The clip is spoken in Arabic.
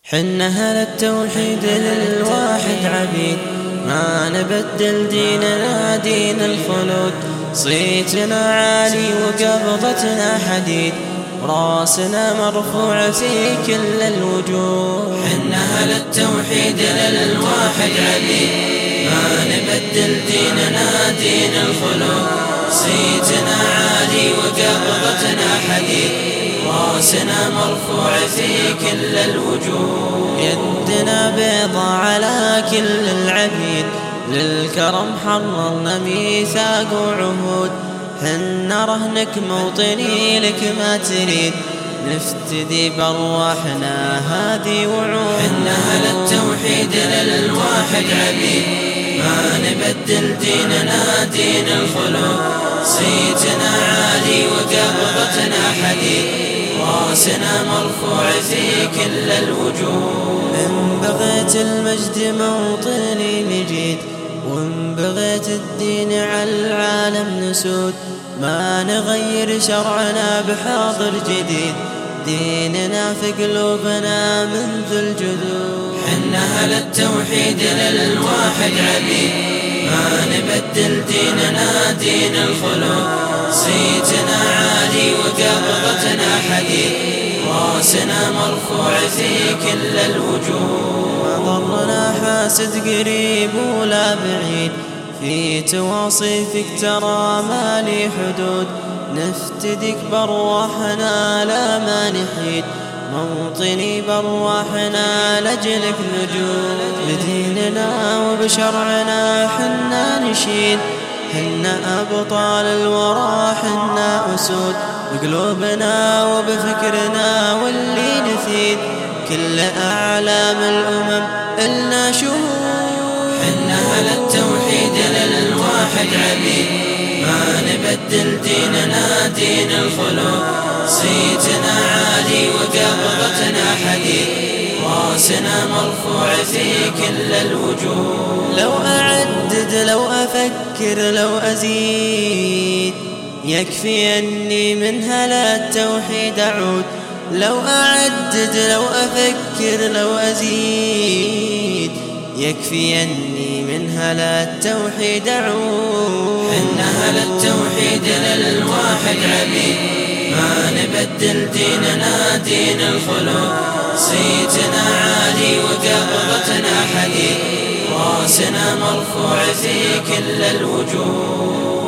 حنا أهل التوحيد للواحد عبيد، ما نبدل ديننا دين الخلود. صيتنا عالي وقبضتنا حديد، راسنا مرفوع في كل الوجود. حنا أهل التوحيد للواحد عبيد، ما نبدل ديننا دين الخلود. صيتنا عالي وقبضتنا حديد، راسنا مرفوع في كل الوجود. يدنا بيضة على كل العبيد، للكرم حررنا ميثاق وعهود. حنا رهنك موطني لك ما تريد، نفتدي بأرواحنا هذه وعود. حنا أهل التوحيد للواحد عبيد، ما نبدل ديننا دين الخلود. صيتنا عالي وقبضتنا حديد، راسنا مرفوع في كل الوجود. إن بغيت المجد موطني نجيد، وإن بغيت الدين على العالم نسود. ما نغير شرعنا بحاضر جديد، ديننا في قلوبنا منذ الجدود. حنا أهل التوحيد للواحد عبيد، ما نبدل ديننا دين الخلود. صيتنا عالي وقبضتنا حديد، راسنا مرفوع في كل الوجود. ما ضرنا حاسد قريب ولا بعيد، في تواصيفك ترى ما لي حدود. نفتديك بأرواحنا لا ما نحيد، موطني بأرواحنا لجلك نجود. بديننا وبشرعنا حنا نشيد، حنا أبطال الورى حنا أسود. بقلوبنا وبفكرنا واللي نفيد، كل أعلام الأمم إلنا شهود. حنا أهل التوحيد للواحد عبيد، ما نبدل ديننا دين الخلود. صيتنا عالي وقبضتنا حديد، راسنا مرفوع في كل الوجود. لو أعدد لو أفكر لو أزيد، يكفي أني من هلا التوحيد أعود. لو أعدد لو أفكر لو أزيد، يكفي أني من هلا التوحيد أعود. حنا أهل التوحيد للواحد عبيد، ما نبدل ديننا دين الخلود. صيتنا عالي وقبضتنا حديد، راسنا مرفوع في كل الوجود.